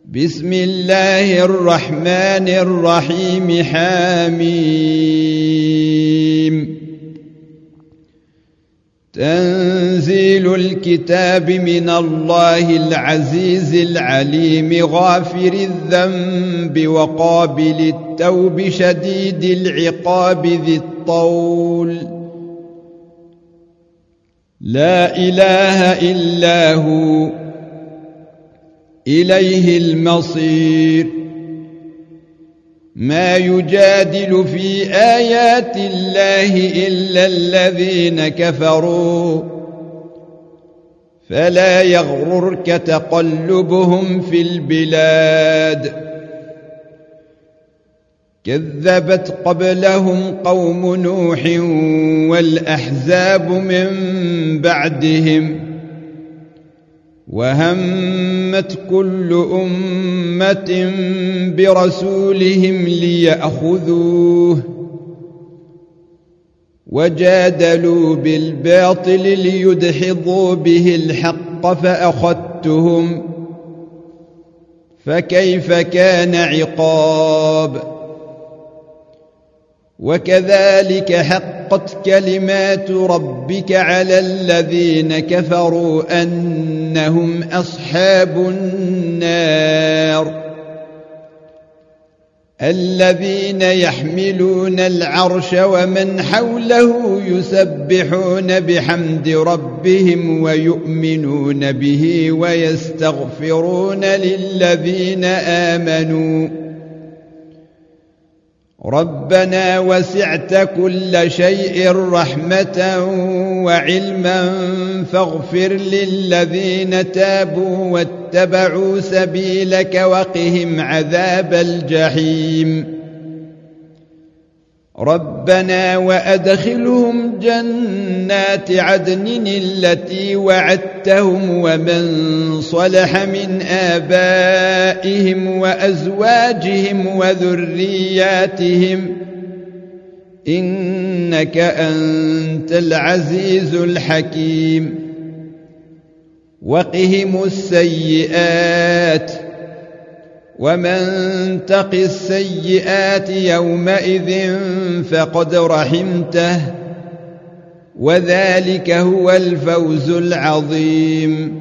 بسم الله الرحمن الرحيم. حميم. تنزيل الكتاب من الله العزيز العليم غافر الذنب وقابل التوب شديد العقاب ذي الطول لا إله إلا هو إليه المصير. ما يجادل في آيات الله إلا الذين كفروا فلا يغررك تقلبهم في البلاد. كذبت قبلهم قوم نوح والأحزاب من بعدهم وهمت كل أمة برسولهم ليأخذوه وجادلوا بالباطل ليدحضوا به الحق فأخذتهم فكيف كان عقاب. وكذلك حقت كلمات ربك على الذين كفروا أنهم أصحاب النار. الذين يحملون العرش ومن حوله يسبحون بحمد ربهم ويؤمنون به ويستغفرون للذين آمنوا ربنا وسعت كل شيء رحمة وعلما فاغفر للذين تابوا واتبعوا سبيلك وقهم عذاب الجحيم. ربنا وأدخلهم جنات عدن التي وعدتهم ومن صلح من آبائهم وأزواجهم وذرياتهم إنك أنت العزيز الحكيم. وقهم السيئات ومن تق السيئات يومئذ فقد رحمته وذلك هو الفوز العظيم.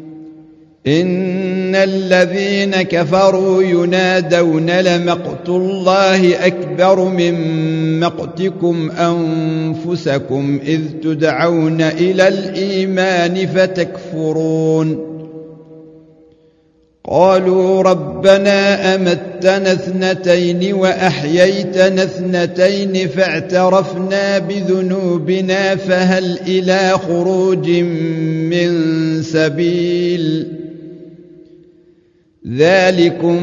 إن الذين كفروا ينادون لمقت الله أكبر من مقتكم أنفسكم إذ تدعون إلى الإيمان فتكفرون. قالوا ربنا أمتنا اثنتين وأحييتنا اثنتين فاعترفنا بذنوبنا فهل إلى خروج من سبيل. ذلكم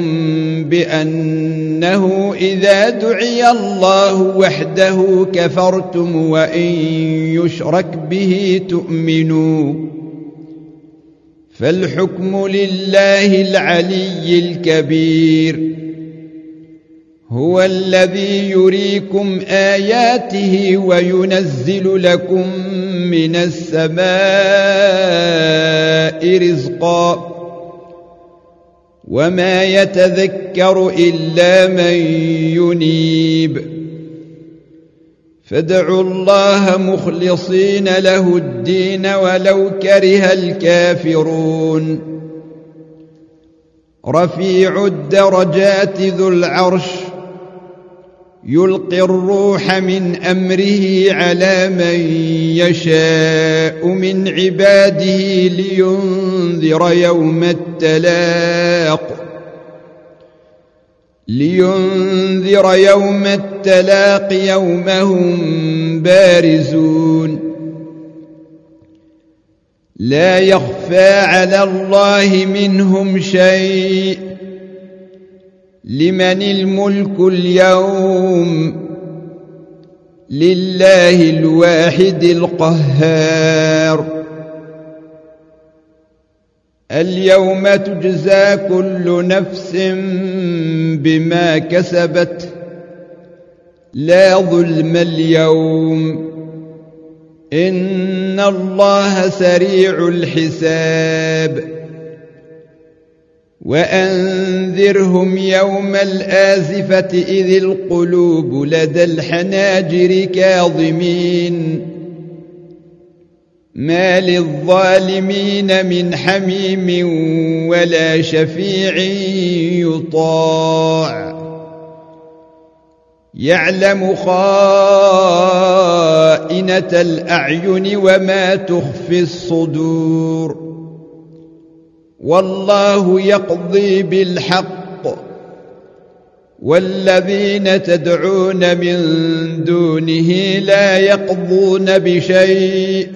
بأنه إذا دعي الله وحده كفرتم وإن يشرك به تؤمنوا فالحكم لله العلي الكبير. هو الذي يريكم آياته وينزل لكم من السماء رزقا وما يتذكر إلا من ينيب. فادعوا الله مخلصين له الدين ولو كره الكافرون. رفيع الدرجات ذو العرش يلقي الروح من أمره على من يشاء من عباده لينذر يوم التلاق يوم هم بارزون. لا يخفى على الله منهم شيء. لمن الملك اليوم لله الواحد القهار. اليوم تجزى كل نفس بما كسبت لا ظلم اليوم إن الله سريع الحساب وأنذرهم يوم الآزفة إذ القلوب لدى الحناجر كاظمين ما للظالمين من حميم ولا شفيع يطاع يعلم خائنة الأعين وما تخفي الصدور والله يقضي بالحق والذين تدعون من دونه لا يقضون بشيء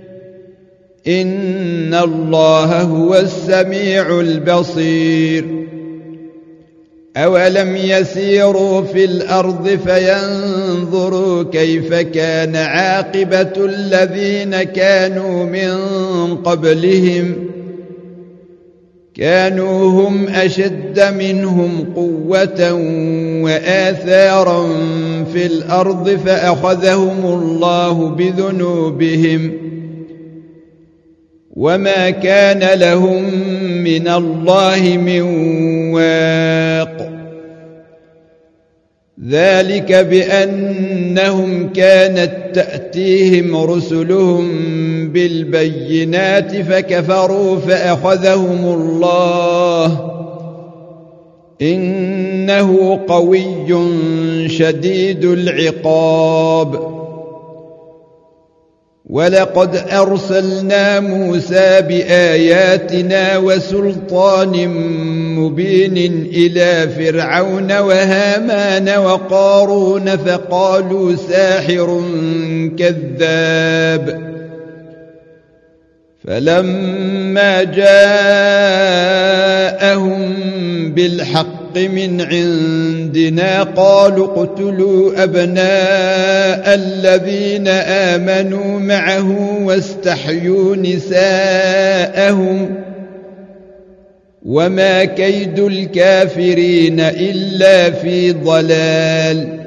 إن الله هو السميع البصير أولم يسيروا في الأرض فينظروا كيف كان عاقبة الذين كانوا من قبلهم كانوا هم أشد منهم قوة وآثارا في الأرض فأخذهم الله بذنوبهم وما كان لهم من الله من واق ذلك بأنهم كانت تأتيهم رسلهم بالبينات فكفروا فأخذهم الله إنه قوي شديد العقاب ولقد أرسلنا موسى بآياتنا وسلطان مبين إلى فرعون وهامان وقارون فقالوا ساحر كذاب فلما جاءهم بالحق من عندنا قالوا اقتلوا أبناء الذين آمنوا معه واستحيوا نساءهم وما كيد الكافرين إلا في ضلال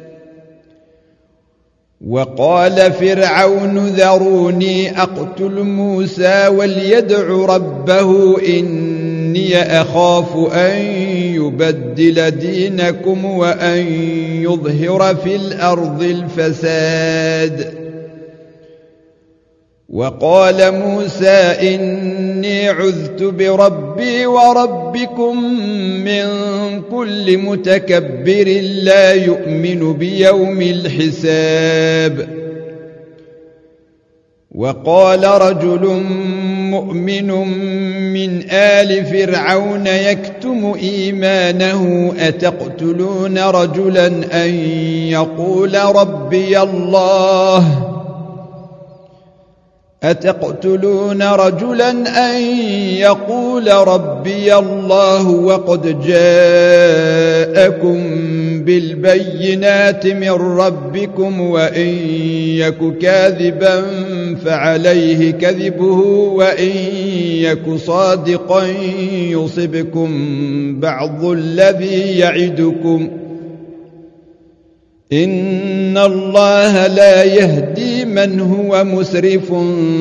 وقال فرعون ذروني أقتل موسى وليدع ربه إني أخاف أن يبدل دينكم وأن يظهر في الأرض الفساد وقال موسى إني عذت بربي وربكم من كل متكبر لا يؤمن بيوم الحساب وقال رجل مؤمن من آل فرعون يكتم إيمانه أتقتلون رجلا أن يقول ربي الله وقد جاءكم بالبينات من ربكم وإن يك كاذبا فعليه كذبه وإن يك صادقا يصبكم بعض الذي يعدكم إن الله لا يهدي من هو مسرف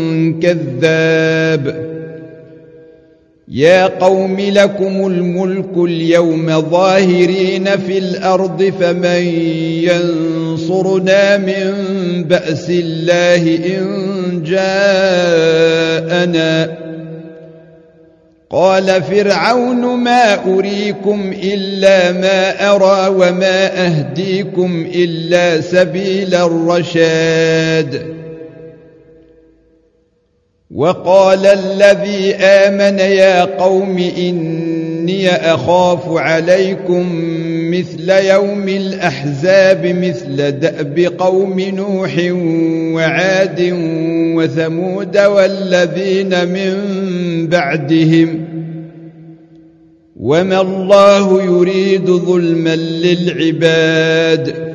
كذاب يا قوم لكم الملك اليوم ظاهرين في الأرض فمن ينصرنا من بأس الله إن جاءنا قال فرعون ما أريكم إلا ما أرى وما أهديكم إلا سبيل الرشاد وقال الذي آمن يا قوم إني أخاف عليكم مثل يوم الأحزاب مثل دأب قوم نوح وعاد وثمود والذين من بعدهم وما الله يريد ظلما للعباد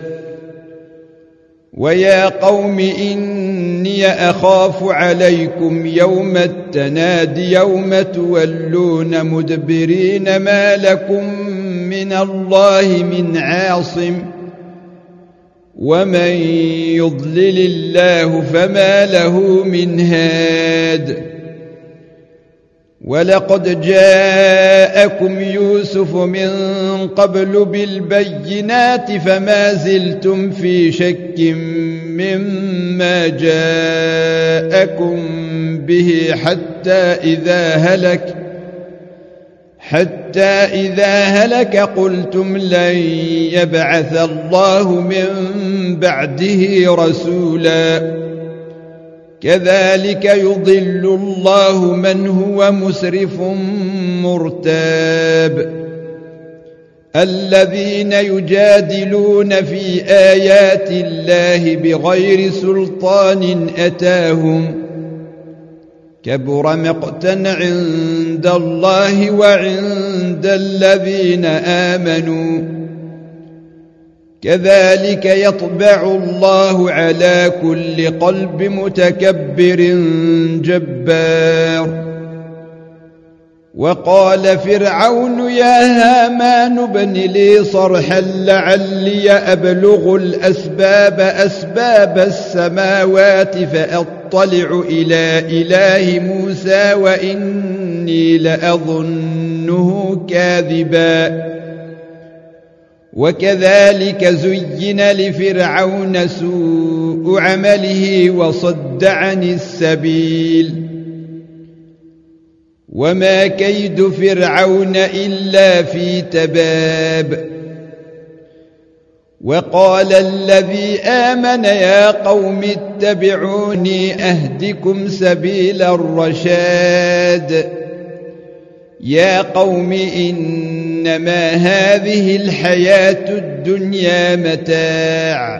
ويا قوم إني أخاف عليكم يوم التناد يوم تولون مدبرين ما لكم من الله من عاصم ومن يضلل الله فما له من هاد ولقد جاءكم يوسف من قبل بالبينات فما زلتم في شك مما جاءكم به حتى إذا هلك قلتم لن يبعث الله من بعده رسولا كذلك يضل الله من هو مسرف مرتاب الذين يجادلون في آيات الله بغير سلطان أتاهم كبر مقتا عند الله وعند الذين آمنوا كذلك يطبع الله على كل قلب متكبر جبار وقال فرعون يا هامان ابن لي صرحا لعلي أبلغ أسباب السماوات فأطلع إلى إله موسى وإني لأظنه كاذبا وكذلك زين لفرعون سوء عمله وصد عن السبيل وما كيد فرعون إلا في تباب وقال الذي آمن يا قوم اتبعوني أهدكم سبيل الرشاد يا قوم إنما هذه الحياة الدنيا متاع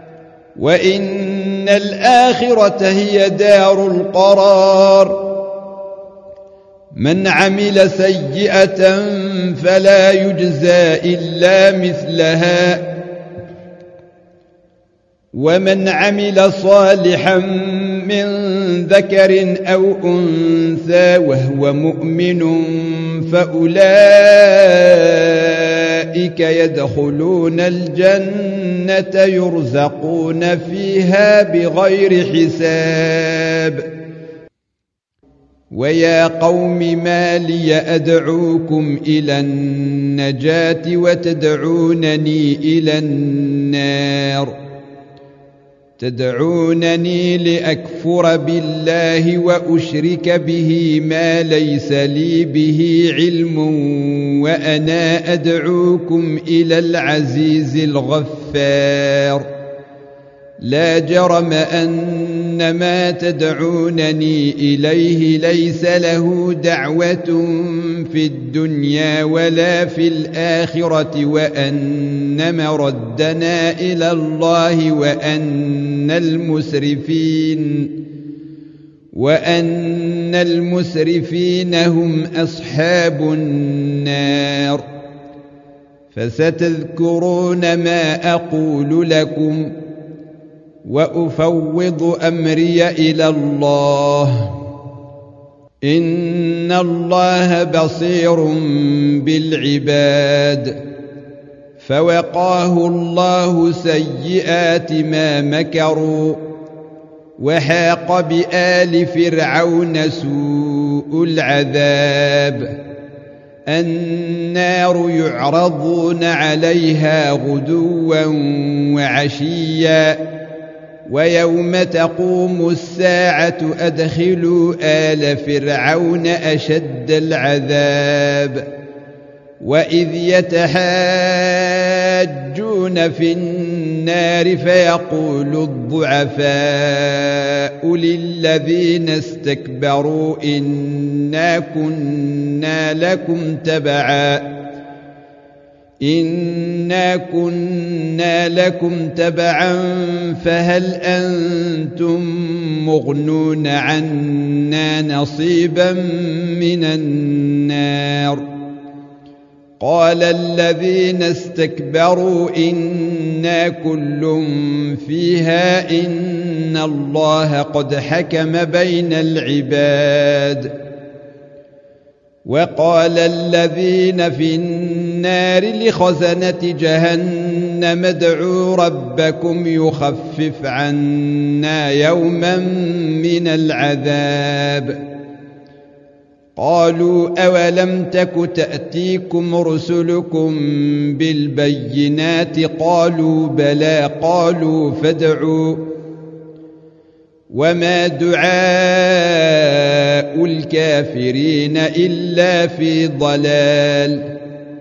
وإن الآخرة هي دار القرار من عمل سيئة فلا يجزى إلا مثلها ومن عمل صالحا من ذكر أو أنثى وهو مؤمن فأولئك يدخلون الجنة يرزقون فيها بغير حساب ويا قوم ما لي أدعوكم إلى النجاة وتدعونني إلى النار تدعونني لأكفر بالله وأشرك به ما ليس لي به علم وأنا أدعوكم إلى العزيز الغفار لا جرم أن ما تدعونني إليه ليس له دعوة في الدنيا ولا في الآخرة وأن مردنا إلى الله وأن المسرفين هم أصحاب النار فستذكرون ما أقول لكم وأفوض أمري إلى الله إن الله بصير بالعباد فوقاه الله سيئات ما مكروا وحاق بآل فرعون سوء العذاب النار يعرضون عليها غدوا وعشيا ويوم تقوم الساعة أدخلوا آل فرعون أشد العذاب وإذ يتحاجون في النار فيقول الضعفاء للذين استكبروا إنا كنا لكم تبعا فهل أنتم مغنون عنا نصيبا من النار قال الذين استكبروا إنا كل فيها إن الله قد حكم بين العباد وقال الذين في النار لخزنة جهنم ادعوا ربكم يخفف عنا يوما من العذاب قالوا أولم تك تأتيكم رسلكم بالبينات قالوا بلى قالوا فادعوا وما دعاء الكافرين إلا في ضلال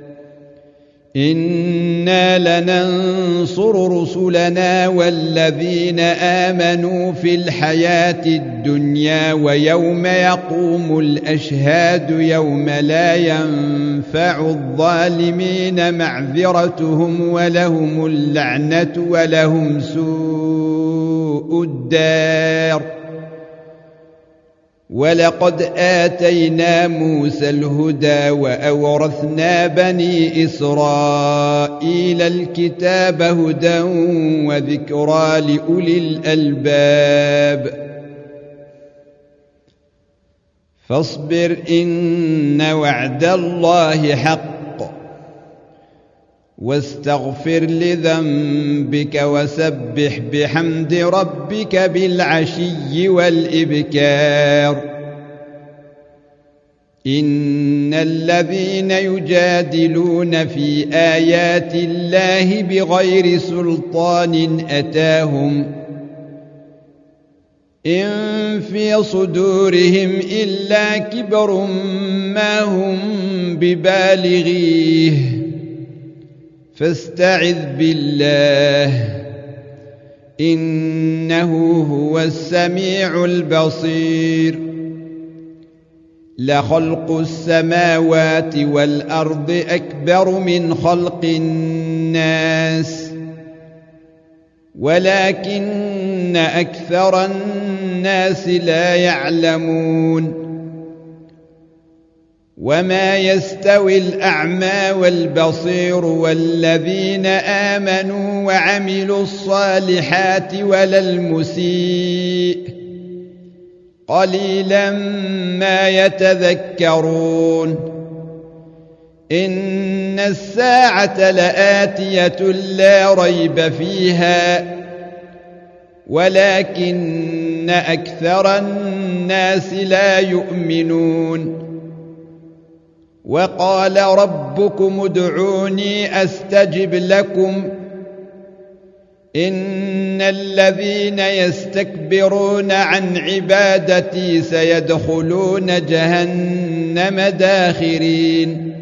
إنا لننصر رسلنا والذين آمنوا في الحياة الدنيا ويوم يقوم الأشهاد يوم لا ينفع الظالمين معذرتهم ولهم اللعنة ولهم سوء الدار ولقد آتينا موسى الهدى وأورثنا بني إسرائيل الكتاب هدى وذكرى لأولي الألباب فاصبر إن وعد الله حق واستغفر لذنبك وسبح بحمد ربك بالعشي والإبكار إن الذين يجادلون في آيات الله بغير سلطان أتاهم إن في صدورهم إلا كبر ما هم ببالغيه فاستعذ بالله إنه هو السميع البصير لخلق السماوات والأرض أكبر من خلق الناس ولكن أكثر الناس لا يعلمون وما يستوي الأعمى والبصير والذين آمنوا وعملوا الصالحات ولا المسيء قليلا ما يتذكرون إن الساعة لآتية لا ريب فيها ولكن أكثر الناس لا يؤمنون وقال ربكم ادعوني أستجب لكم إن الذين يستكبرون عن عبادتي سيدخلون جهنم داخرين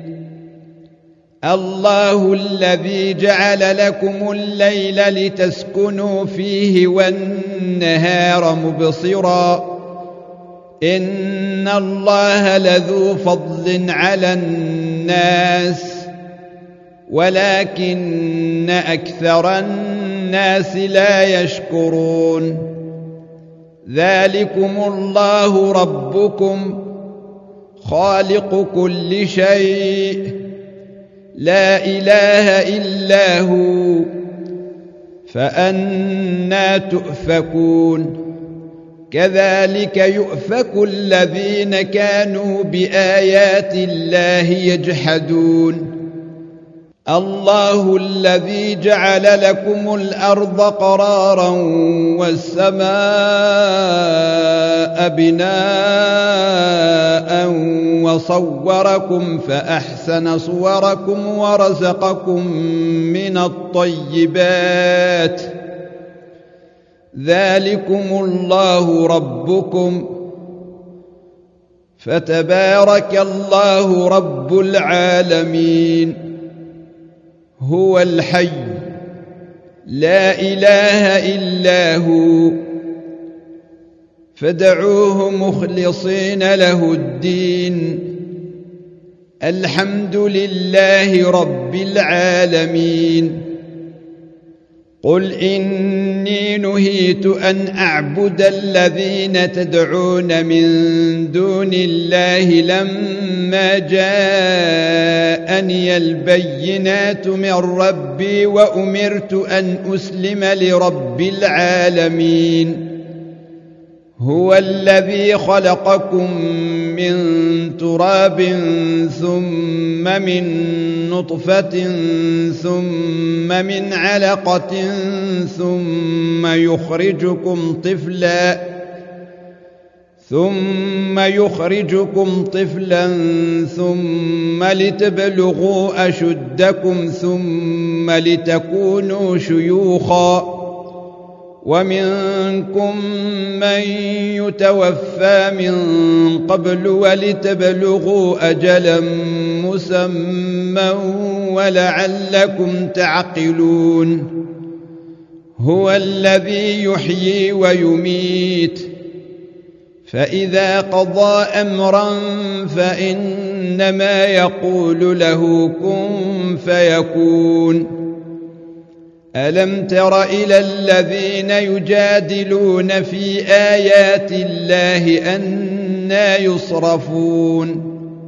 الله الذي جعل لكم الليل لتسكنوا فيه والنهار مبصرا إن الله لذو فضل على الناس ولكن أكثر الناس لا يشكرون ذلكم الله ربكم خالق كل شيء لا إله إلا هو فأنى تؤفكون كذلك يؤفك الذين كانوا بآيات الله يجحدون الله الذي جعل لكم الأرض قرارا والسماء بناء وصوركم فأحسن صوركم ورزقكم من الطيبات ذلكم الله ربكم فتبارك الله رب العالمين هو الحي لا إله إلا هو فادعوه مخلصين له الدين الحمد لله رب العالمين قل إني نهيت أن أعبد الذين تدعون من دون الله لما جاءني البينات من ربي وأمرت أن أسلم لرب العالمين هو الذي خلقكم من تراب ثم من نطفة ثم من علقة ثم يخرجكم طفلا ثم يخرجكم طفلا ثم لتبلغوا أشدكم ثم لتكونوا شيوخا ومنكم من يتوفى من قبل ولتبلغوا أجلا مسمى ولعلكم تعقلون هو الذي يحيي ويميت فإذا قضى أمرا فإنما يقول له كن فيكون ألم تر إلى الذين يجادلون في آيات الله أنى يصرفون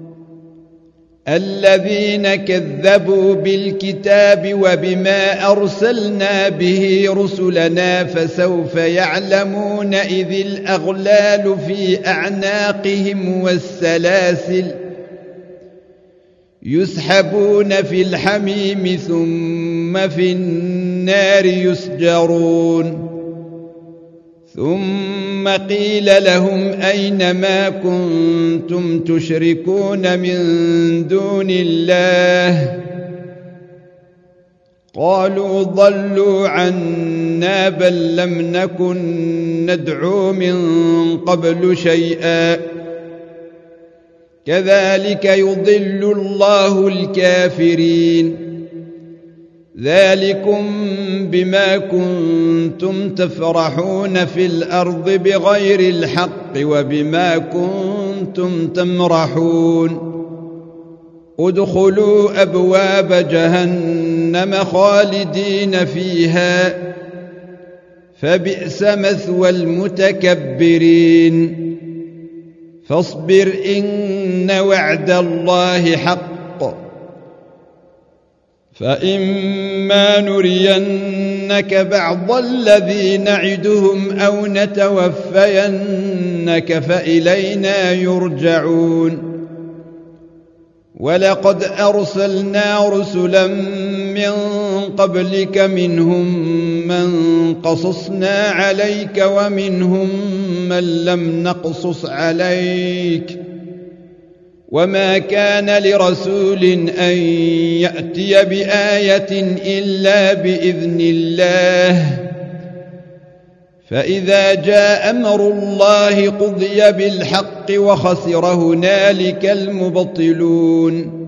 الذين كذبوا بالكتاب وبما أرسلنا به رسلنا فسوف يعلمون إذ الأغلال في أعناقهم والسلاسل يسحبون في الحميم ثم في النار يسجرون ثم قيل لهم أين ما كنتم تشركون من دون الله قالوا ضلوا عنا بل لم نكن ندعو من قبل شيئا كذلك يضل الله الكافرين ذلكم بما كنتم تفرحون في الأرض بغير الحق وبما كنتم تمرحون ادخلوا أبواب جهنم خالدين فيها فبئس مثوى المتكبرين فاصبر إن وعد الله حق فإما نرينك بعض الذي نعدهم أو نتوفينك فإلينا يرجعون ولقد أرسلنا رسلا من قبلك منهم من قصصنا عليك ومنهم من لم نقصص عليك وما كان لرسول أن يأتي بآية إلا بإذن الله فإذا جاء أمر الله قضي بالحق وخسر هنالك المبطلون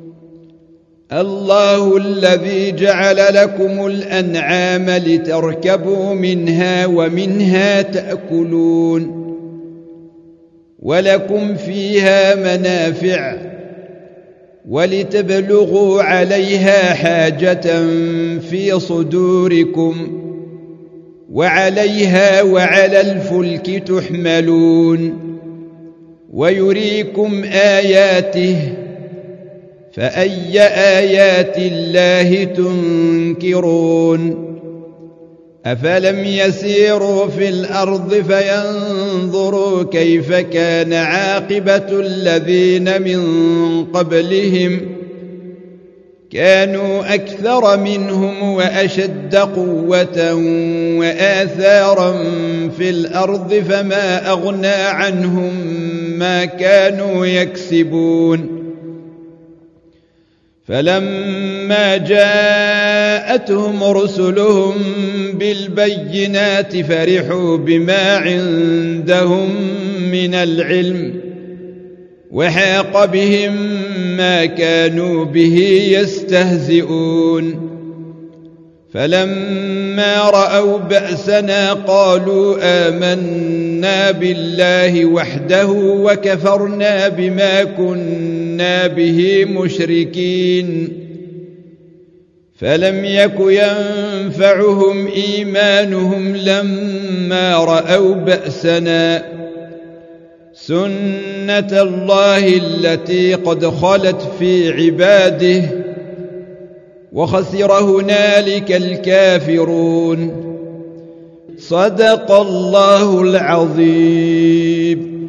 الله الذي جعل لكم الأنعام لتركبوا منها ومنها تأكلون ولكم فيها منافع ولتبلغوا عليها حاجة في صدوركم وعليها وعلى الفلك تحملون ويريكم آياته فأي آيات الله تنكرون أفلم يسيروا في الأرض فينظروا كيف كان عاقبة الذين من قبلهم كانوا أكثر منهم وأشد قوة وآثارا في الأرض فما أغنى عنهم ما كانوا يكسبون فلما جاءتهم رسلهم بالبينات فرحوا بما عندهم من العلم وحاق بهم ما كانوا به يستهزئون فلما رأوا بأسنا قالوا آمنا بالله وحده وكفرنا بما كنا به مشركين فلم يك ينفعهم إيمانهم لما رأوا بأسنا سنة الله التي قد خلت في عباده وخسر هنالك الكافرون صدق الله العظيم.